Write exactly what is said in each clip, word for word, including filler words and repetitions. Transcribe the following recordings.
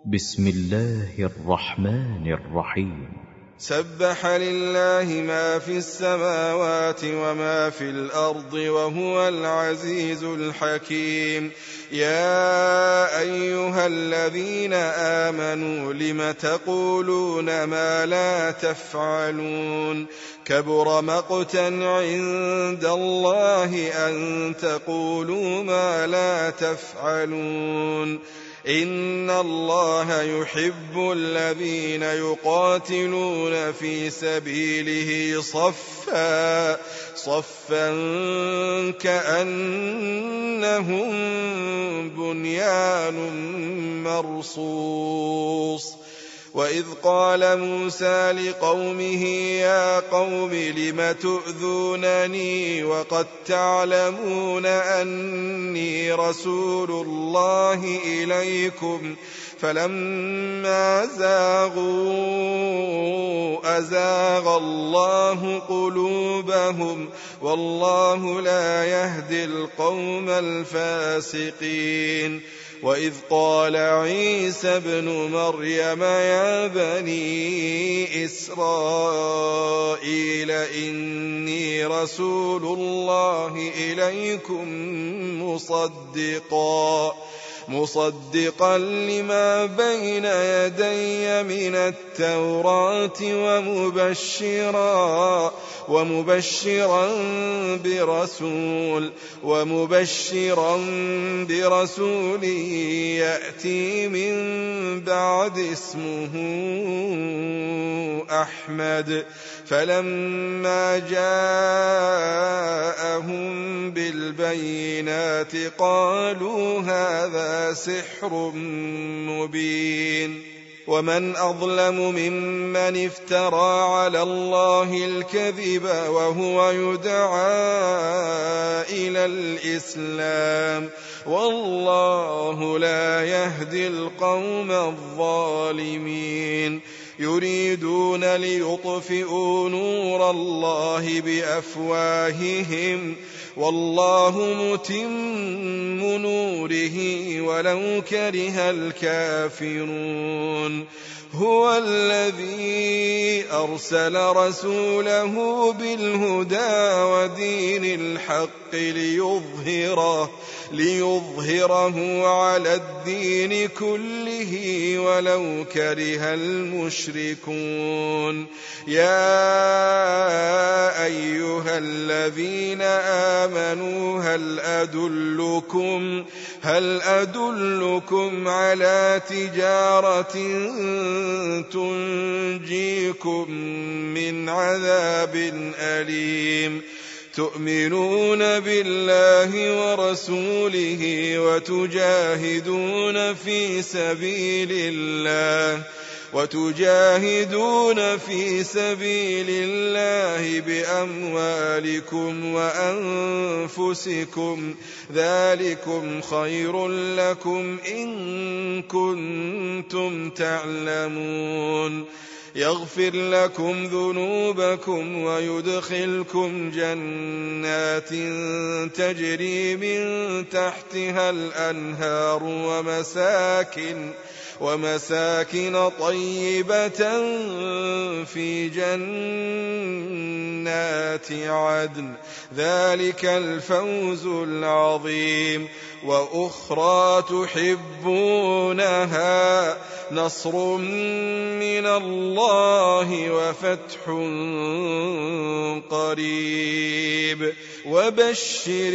بسم الله الرحمن الرحيم. سبح لله ما في السماوات وما في الأرض وهو العزيز الحكيم. يا أيها الذين آمنوا لم تقولون ما لا تفعلون كبر مقتا عند الله أن تقولوا ما لا تفعلون. إن الله يحب الذين يقاتلون في سبيله صفا صفا كأنهم بنيان مرصوص. وإذ قال موسى لقومه يا قوم لم تؤذونني وقد تعلمون أني رسول الله إليكم فلما زاغوا أزاغ الله قلوبهم والله لا يهدي القوم الفاسقين. وإذ قال عيسى ابن مريم يا بني إسرائيل إني رسول الله إليكم مصدقا مصدقا لما بين يدي من التوراة ومبشرا ومبشرا برسول ومبشرا برسول يأتي من بعد اسمه أحمد. فلما جاءهم بالبينات قالوا هذا سحر مبين. ومن أظلم ممن افترى على الله الكذب وهو يدعى إلى الإسلام والله لا يهدي القوم الظالمين. يريدون ليطفئوا نور الله بأفواههم والله متم نوره ولو كره الكافرون. هو الذي أرسل رسوله بالهدى ودين الحق ليظهره ليظهره على الدين كله ولو كره المشركون. يا أيها الذين آمنوا هل أدلكم هل أدلكم على تجارة تنجيكم من عذاب أليم تؤمنون بالله ورسوله وتجاهدون في سبيل الله وتجاهدون في سبيل الله بأموالكم وأنفسكم ذلكم خير لكم إن كنتم تعلمون. يغفر لكم ذنوبكم ويدخلكم جنات تجري من تحتها الأنهار ومساكن ومساكن طيبة في جنات عدن ذلك الفوز العظيم. وأخرى تحبونها نصر من الله وفتح قريب وبشر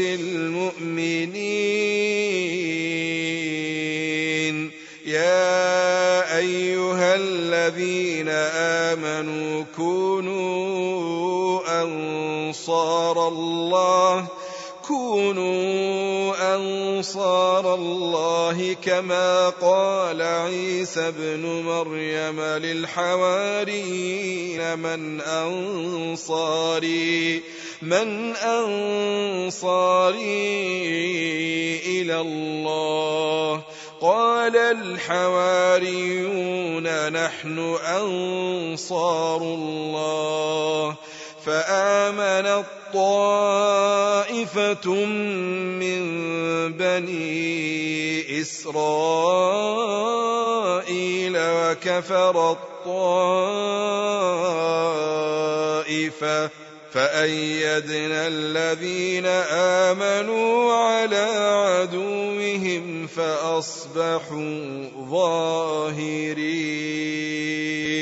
المؤمنين. يا أيها الذين آمنوا كونوا أنصار الله كونوا أنصار الله كما قال عيسى ابن مريم للحواريين من أنصاري من أنصاري إلى الله قال الحواريون نحن أنصار الله. فآمنت طائفة من بني إسرائيل وكفرت طائفة فأيدنا الذين آمنوا على عدوهم فأصبحوا ظاهرين.